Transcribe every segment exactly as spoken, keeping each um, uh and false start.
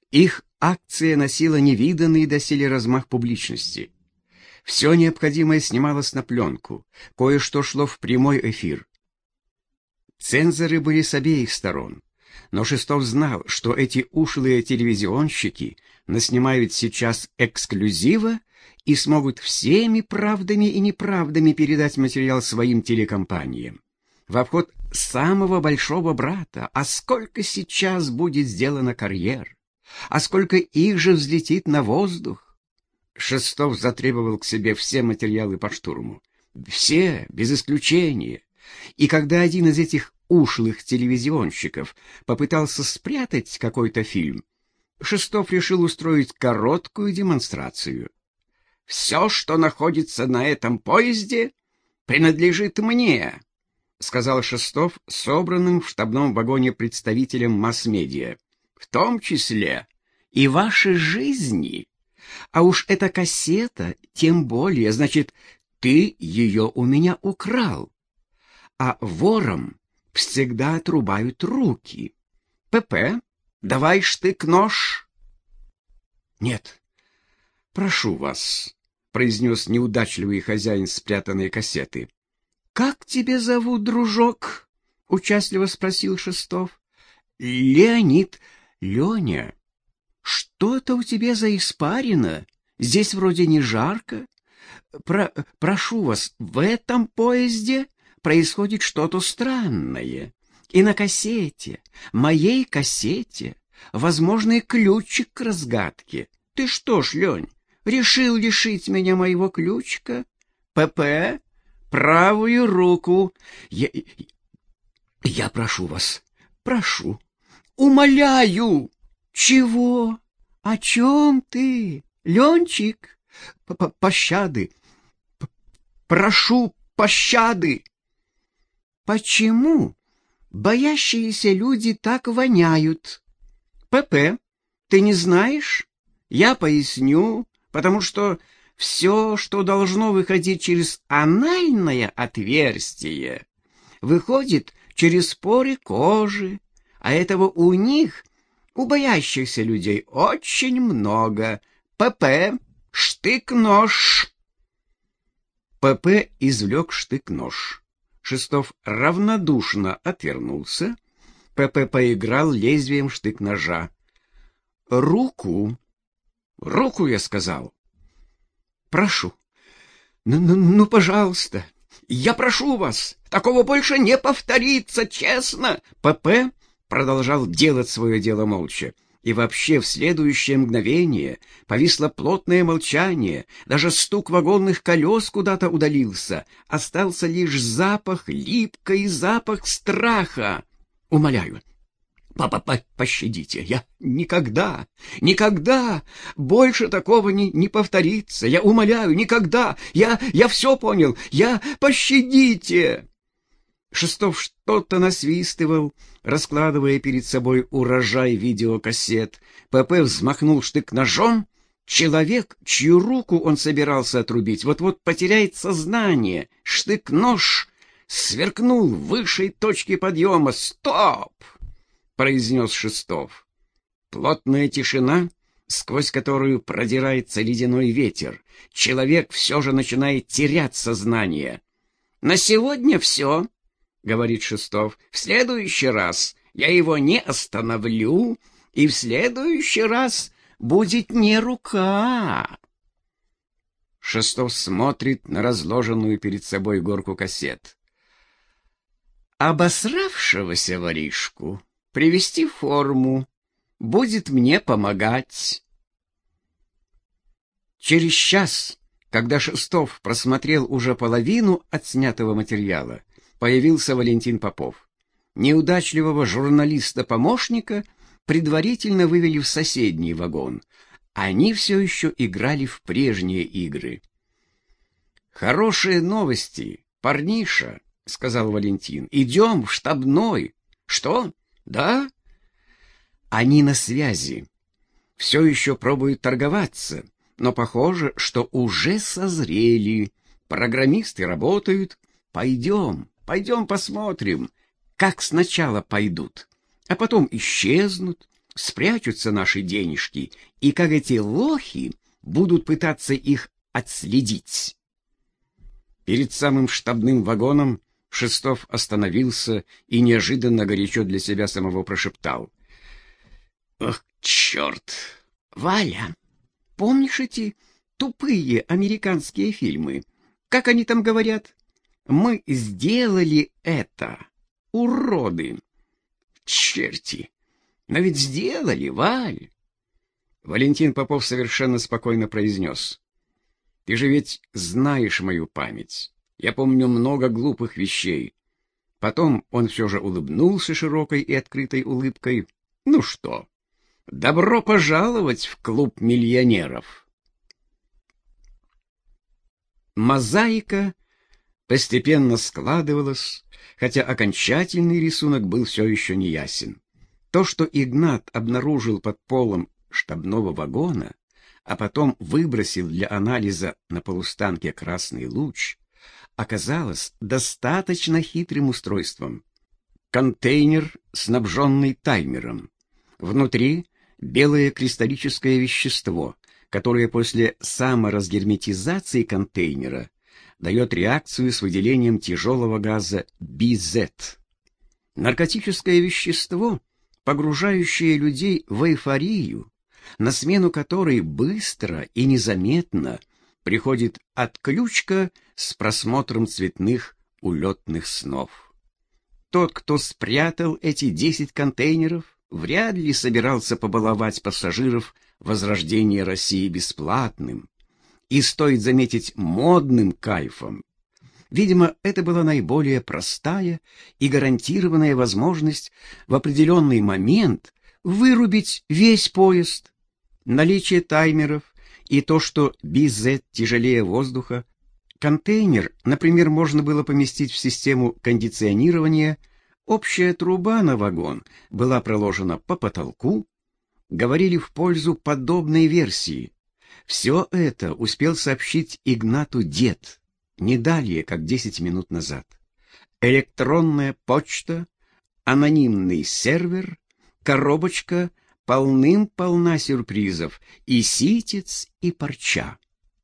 Их акция носила невиданный доселе размах публичности. Все необходимое снималось на пленку, кое-что шло в прямой эфир. Цензоры были с обеих сторон, но Шестов знал, что эти ушлые телевизионщики наснимают сейчас эксклюзива и смогут всеми правдами и неправдами передать материал своим телекомпаниям в обход самого большого брата. А сколько сейчас будет сделано карьер, а сколько их же взлетит на воздух. Шестов затребовал к себе все материалы по штурму. Все, без исключения. И когда один из этих ушлых телевизионщиков попытался спрятать какой-то фильм, Шестов решил устроить короткую демонстрацию. «Все, что находится на этом поезде, принадлежит мне», — сказал Шестов собранным в штабном вагоне представителям масс-медиа, «в том числе и ваши жизни. А уж эта кассета, тем более, значит, ты ее у меня украл. А ворам всегда отрубают руки. ПП, давай штык-нож». «Нет, прошу вас», — произнес неудачливый хозяин спрятанной кассеты. «Как тебя зовут, дружок?» — участливо спросил Шестов. «Леонид». «Леня, что-то у тебя за испарина? Здесь вроде не жарко. Про прошу вас, в этом поезде происходит что-то странное. И на кассете, моей кассете, возможный ключик к разгадке. Ты что ж, Лень, решил лишить меня моего ключика? ПП, правую руку. Я, я прошу вас, прошу, умоляю». «Чего? О чем ты, Ленчик? П Пощады. П Прошу пощады». «Почему боящиеся люди так воняют? ПП, ты не знаешь? Я поясню, потому что все, что должно выходить через анальное отверстие, выходит через поры кожи, а этого у них, у боящихся людей, очень много. ПП, штык-нож». ПП извлек штык-нож. Шестов равнодушно отвернулся. ПП поиграл лезвием штык-ножа. «Руку! Руку, я сказал! Прошу! Ну, ну, ну, пожалуйста! Я прошу вас! Такого больше не повторится, честно!» ПП продолжал делать свое дело молча. И вообще в следующее мгновение повисло плотное молчание, даже стук вагонных колес куда-то удалился, остался лишь запах, липкий запах страха. «Умоляю, папа, по пощадите, я никогда, никогда больше такого не, не повторится, я умоляю, никогда, я, я все понял, я, пощадите!» Шестов что-то насвистывал, раскладывая перед собой урожай видеокассет. ПП взмахнул штык-ножом. Человек, чью руку он собирался отрубить, вот-вот потеряет сознание. Штык-нож сверкнул в высшей точке подъема. «Стоп!» — произнес Шестов. Плотная тишина, сквозь которую продирается ледяной ветер. Человек все же начинает терять сознание. «На сегодня все», — говорит Шестов. «В следующий раз я его не остановлю, и в следующий раз будет не рука». Шестов смотрит на разложенную перед собой горку кассет. «Обосравшегося воришку привести в форму, будет мне помогать». Через час, когда Шестов просмотрел уже половину отснятого материала, появился Валентин Попов. Неудачливого журналиста-помощника предварительно вывели в соседний вагон. Они все еще играли в прежние игры. «Хорошие новости, парниша», — сказал Валентин. «Идем в штабной». «Что? Да?» «Они на связи. Все еще пробуют торговаться, но похоже, что уже созрели. Программисты работают. Пойдем, пойдем посмотрим, как сначала пойдут, а потом исчезнут, спрячутся наши денежки, и как эти лохи будут пытаться их отследить. Перед самым штабным вагоном Шестов остановился и неожиданно горячо для себя самого прошептал: «Ох, черт! Валя, помнишь эти тупые американские фильмы? Как они там говорят? Мы сделали это, уроды! Черти! Но ведь сделали, Валь!» Валентин Попов совершенно спокойно произнес: «Ты же ведь знаешь мою память. Я помню много глупых вещей». Потом он все же улыбнулся широкой и открытой улыбкой. «Ну что, добро пожаловать в клуб миллионеров». Мозаика постепенно складывалась, хотя окончательный рисунок был все еще не ясен. То, что Игнат обнаружил под полом штабного вагона, а потом выбросил для анализа на полустанке красный луч, оказалось достаточно хитрым устройством. Контейнер, снабженный таймером. Внутри белое кристаллическое вещество, которое после саморазгерметизации контейнера дает реакцию с выделением тяжелого газа би зет. Наркотическое вещество, погружающее людей в эйфорию, на смену которой быстро и незаметно приходит отключка с просмотром цветных улетных снов. Тот, кто спрятал эти десять контейнеров, вряд ли собирался побаловать пассажиров возрождения России бесплатным и, стоит заметить, модным кайфом. Видимо, это была наиболее простая и гарантированная возможность в определенный момент вырубить весь поезд. Наличие таймеров и то, что би зет тяжелее воздуха, контейнер, например, можно было поместить в систему кондиционирования, общая труба на вагон была проложена по потолку, говорили в пользу подобной версии. Все это успел сообщить Игнату дед не далее, как десять минут назад. Электронная почта, анонимный сервер, коробочка полным-полна сюрпризов, и ситец, и парча.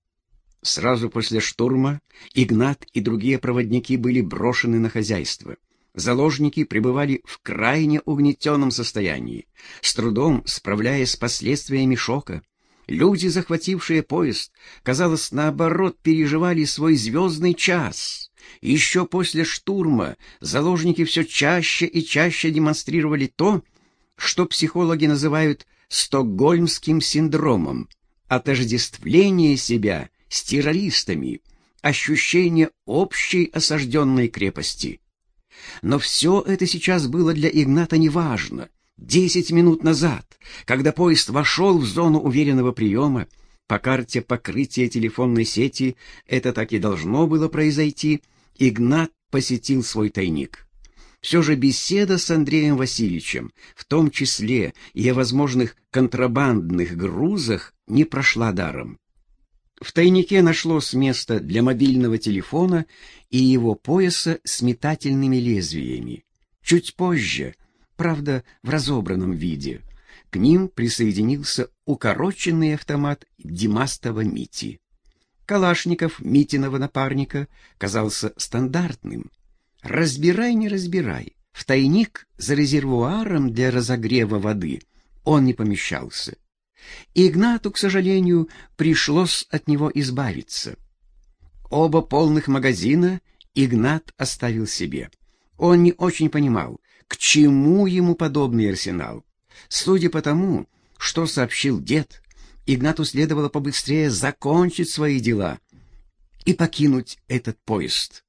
Сразу после штурма Игнат и другие проводники были брошены на хозяйство. Заложники пребывали в крайне угнетенном состоянии, с трудом справляясь с последствиями шока. Люди, захватившие поезд, казалось, наоборот, переживали свой звездный час. Еще после штурма заложники все чаще и чаще демонстрировали то, что психологи называют стокгольмским синдромом, отождествление себя с террористами, ощущение общей осажденной крепости. Но все это сейчас было для Игната неважно. Десять минут назад, когда поезд вошел в зону уверенного приема, по карте покрытия телефонной сети это так и должно было произойти, Игнат посетил свой тайник. Все же беседа с Андреем Васильевичем, в том числе и о возможных контрабандных грузах, не прошла даром. В тайнике нашлось место для мобильного телефона и его пояса с метательными лезвиями. Чуть позже, правда, в разобранном виде, к ним присоединился укороченный автомат Димастова Мити. Калашников Митиного напарника казался стандартным. Разбирай, не разбирай, в тайник за резервуаром для разогрева воды он не помещался. Игнату, к сожалению, пришлось от него избавиться. Оба полных магазина Игнат оставил себе. Он не очень понимал, к чему ему подобный арсенал. Судя по тому, что сообщил дед, Игнату следовало побыстрее закончить свои дела и покинуть этот поезд.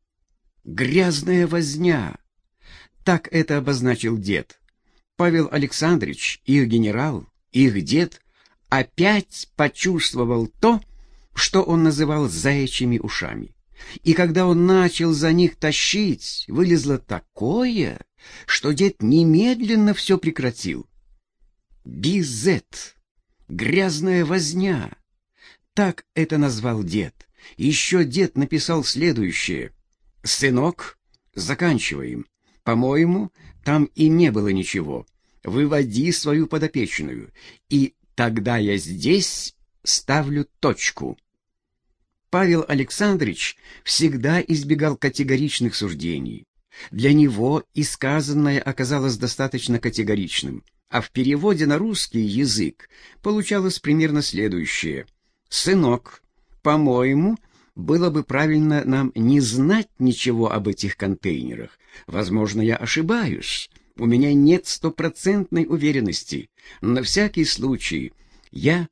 «Грязная возня», так это обозначил дед. Павел Александрович, их генерал, их дед, опять почувствовал то, что он называл заячьими ушами. И когда он начал за них тащить, вылезло такое, что дед немедленно все прекратил. би зет, грязная возня, так это назвал дед. Еще дед написал следующее: «Сынок, заканчиваем. По-моему, там и не было ничего. Выводи свою подопечную, и тогда я здесь ставлю точку. Павел Александрович всегда избегал категоричных суждений. Для него и сказанное оказалось достаточно категоричным, а в переводе на русский язык получалось примерно следующее. «Сынок, по-моему, было бы правильно нам не знать ничего об этих контейнерах. Возможно, я ошибаюсь. У меня нет стопроцентной уверенности. Но на всякий случай я...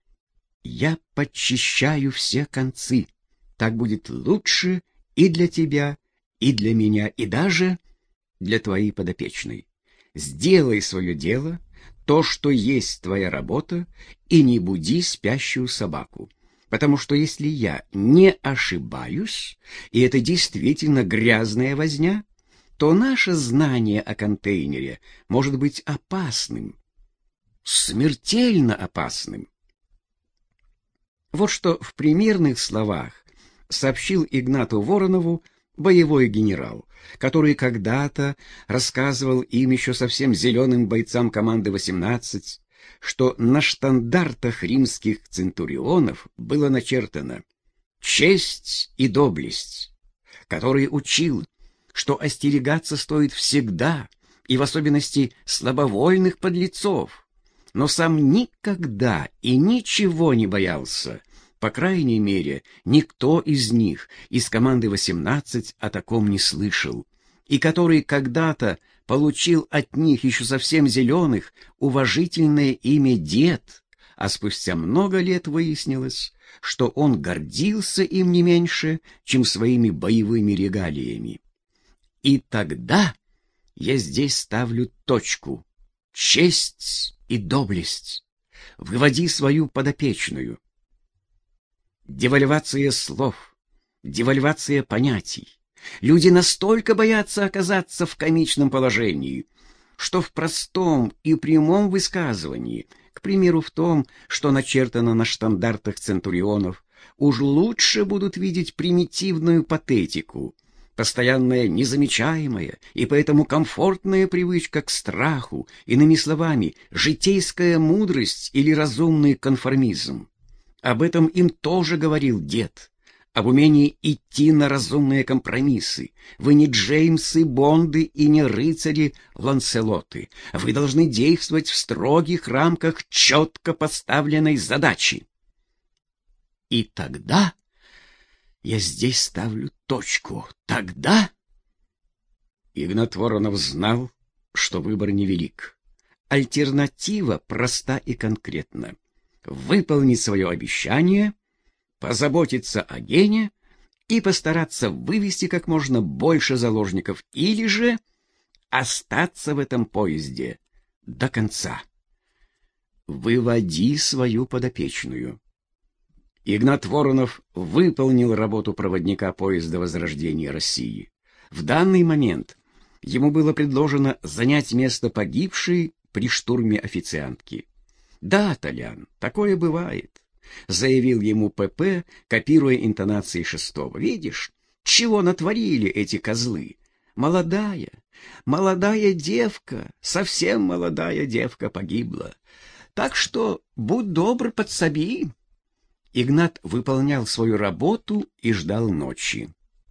я подчищаю все концы. Так будет лучше и для тебя, и для меня, и даже для твоей подопечной. Сделай свое дело, то, что есть твоя работа, и не буди спящую собаку. Потому что если я не ошибаюсь, и это действительно грязная возня, то наше знание о контейнере может быть опасным, смертельно опасным». Вот что в примерных словах сообщил Игнату Воронову боевой генерал, который когда-то рассказывал им еще совсем зеленым бойцам команды восемнадцать, что на штандартах римских центурионов было начертано «честь и доблесть», который учил, что остерегаться стоит всегда, и в особенности слабовольных подлецов, но сам никогда и ничего не боялся. По крайней мере, никто из них, из команды восемнадцать, о таком не слышал, и который когда-то получил от них еще совсем зеленых уважительное имя «дед», а спустя много лет выяснилось, что он гордился им не меньше, чем своими боевыми регалиями. И тогда я здесь ставлю точку. Честь и доблесть. Выводи свою подопечную. Девальвация слов, девальвация понятий. Люди настолько боятся оказаться в комичном положении, что в простом и прямом высказывании, к примеру, в том, что начертано на штандартах центурионов, уж лучше будут видеть примитивную патетику, постоянная незамечаемая и поэтому комфортная привычка к страху, иными словами, житейская мудрость или разумный конформизм. Об этом им тоже говорил дед, об умении идти на разумные компромиссы. Вы не Джеймсы Бонды и не рыцари Ланселоты. Вы должны действовать в строгих рамках четко поставленной задачи. И тогда я здесь ставлю точку. Тогда Игнат Воронов знал, что выбор невелик. Альтернатива проста и конкретна. Выполнить свое обещание, позаботиться о Гене и постараться вывести как можно больше заложников, или же остаться в этом поезде до конца. Выводи свою подопечную. Игнат Воронов выполнил работу проводника поезда Возрождения России. В данный момент ему было предложено занять место погибшей при штурме официантки. «Да, Толян, такое бывает», — заявил ему ПП, копируя интонации шестого. «Видишь, чего натворили эти козлы? Молодая, молодая девка, совсем молодая девка погибла. Так что будь добр, подсоби». Игнат выполнял свою работу и ждал ночи.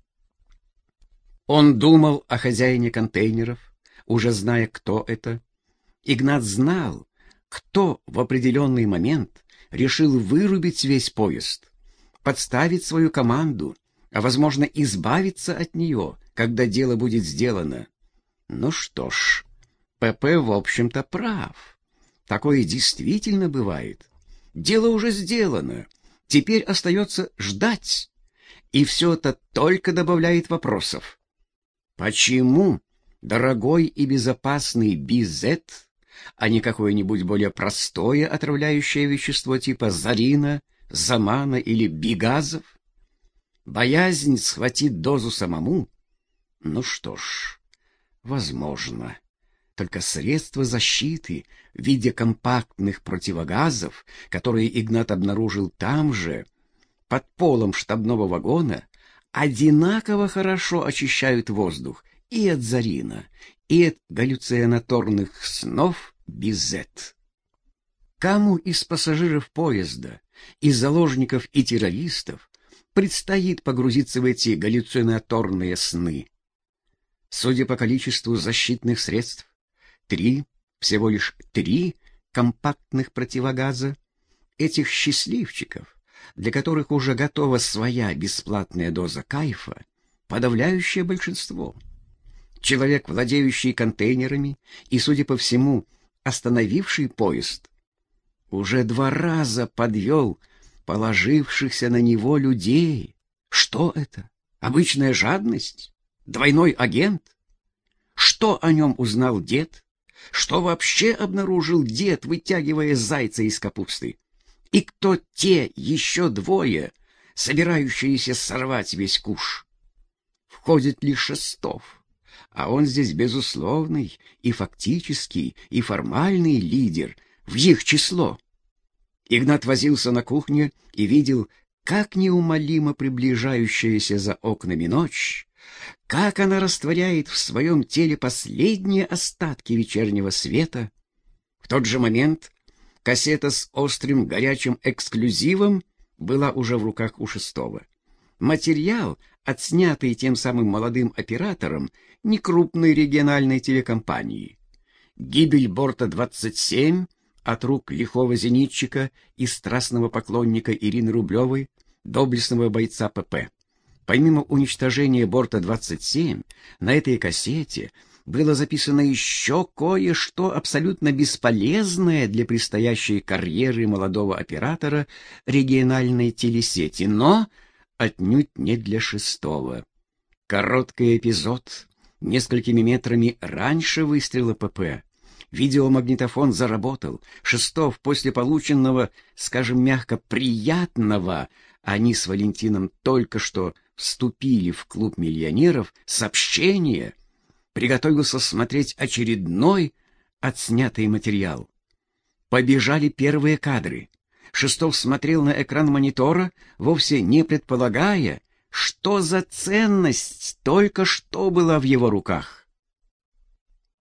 Он думал о хозяине контейнеров, уже зная, кто это. Игнат знал, кто в определенный момент решил вырубить весь поезд, подставить свою команду, а, возможно, избавиться от нее, когда дело будет сделано. Ну что ж, ПП, в общем-то, прав. Такое действительно бывает. Дело уже сделано. Теперь остается ждать. И все это только добавляет вопросов. Почему дорогой и безопасный Бизет, а не какое-нибудь более простое отравляющее вещество типа зарина, замана или бигазов? Боязнь схватить дозу самому? Ну что ж, возможно. Только средства защиты в виде компактных противогазов, которые Игнат обнаружил там же, под полом штабного вагона, одинаково хорошо очищают воздух и от зарина, и от галлюцинаторных снов Bizet. Кому из пассажиров поезда, из заложников и террористов предстоит погрузиться в эти галлюцинаторные сны? Судя по количеству защитных средств, три, всего лишь три компактных противогаза, этих счастливчиков, для которых уже готова своя бесплатная доза кайфа, подавляющее большинство. Человек, владеющий контейнерами и, судя по всему, остановивший поезд, уже два раза подвел положившихся на него людей. Что это? Обычная жадность? Двойной агент? Что о нем узнал дед? Что вообще обнаружил дед, вытягивая зайца из капусты? И кто те еще двое, собирающиеся сорвать весь куш? Входит ли Шестов, а он здесь безусловный и фактический, и формальный лидер в их число. Игнат возился на кухне и видел, как неумолимо приближающаяся за окнами ночь, как она растворяет в своем теле последние остатки вечернего света. В тот же момент кассета с острым горячим эксклюзивом была уже в руках у Шестова. Материал, отснятый тем самым молодым оператором некрупной региональной телекомпании. Гибель борта двадцать семь от рук лихого зенитчика и страстного поклонника Ирины Рублевой, доблестного бойца ПП. Помимо уничтожения борта двадцать семь, на этой кассете было записано еще кое-что абсолютно бесполезное для предстоящей карьеры молодого оператора региональной телесети, но отнюдь не для Шестого. Короткий эпизод, несколькими метрами раньше выстрела ПП. Видеомагнитофон заработал. Шестов после полученного, скажем мягко, приятного, они с Валентином только что вступили в клуб миллионеров, сообщения, приготовился смотреть очередной отснятый материал. Побежали первые кадры. Шестов смотрел на экран монитора, вовсе не предполагая, что за ценность только что была в его руках.